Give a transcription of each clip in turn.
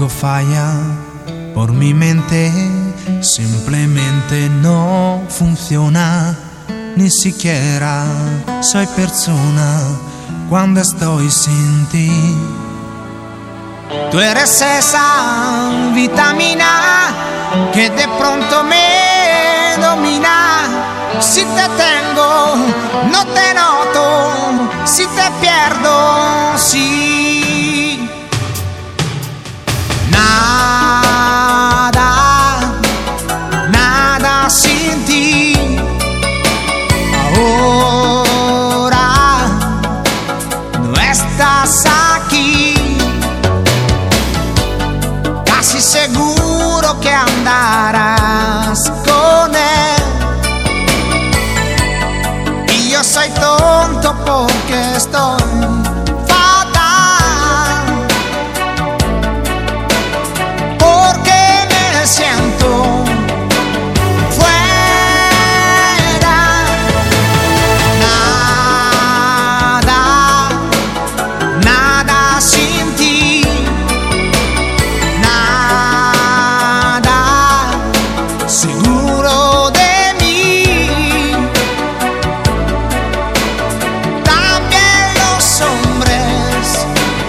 Algo falla por mi mente, simplemente no funciona. Ni siquiera soy persona cuando estoy sin ti. Tú eres esa vitamina que de pronto me domina. Si te tengo, no te noto. Si te pierdo, sí. Nada, nada sin ti. Ahora no estás aquí. Casi seguro que andarás con él. Y yo soy tonto porque estoy fatal, porque me siento fuera. Nada, nada sin ti. Nada seguro de mí. También los hombres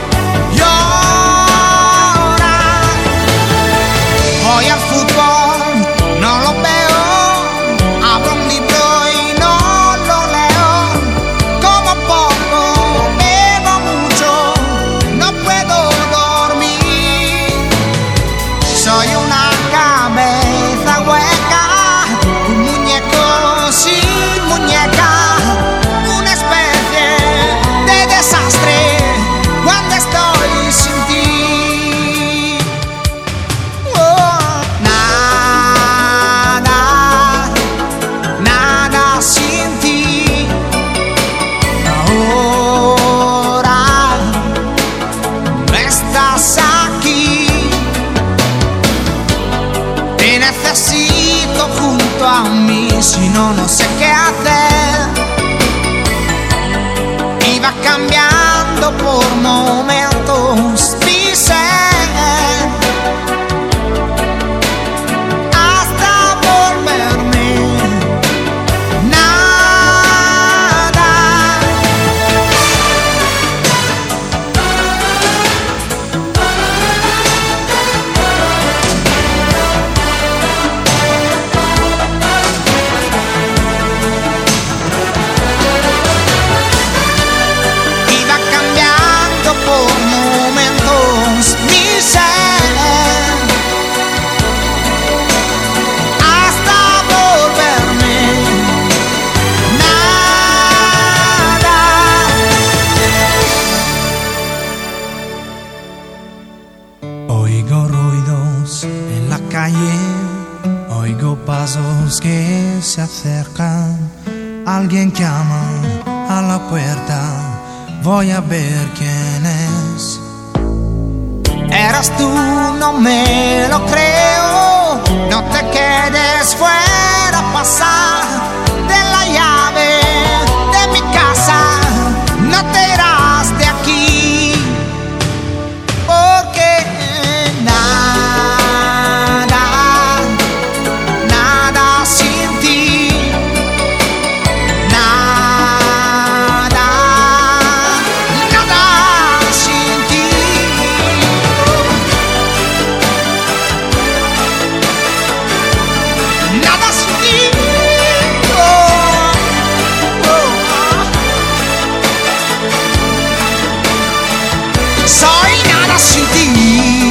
lloran. Voy al fútbol, no lo veo. Abro un libro y no lo leo. Como poco, bebo mucho, no puedo dormir. Soy una cabeza hueca, un muñeco sin muñeca, una especie de desastre cuando estoy sin ti. Oh, nada, nada sin ti. Ahora no estás aquí. Te necesito junto a mí, si no, no sé qué hacer. Y va cambiando por momentos mi ser, hasta volverme nada. Y va cambiando por momentos mi ser, hasta volverme nada. Oigo ruidos en la calle, oigo pasos que se acercan. Alguien llama a la puerta, voy a ver quién es. Eras tú, no me lo creo. No te quedes fuera, pasar de la llave de mi casa. No te irás de aquí, porque nada, nada sin ti. Nada, nada sin ti. Nada sin ti. Oh, oh. Soy nada sin ti.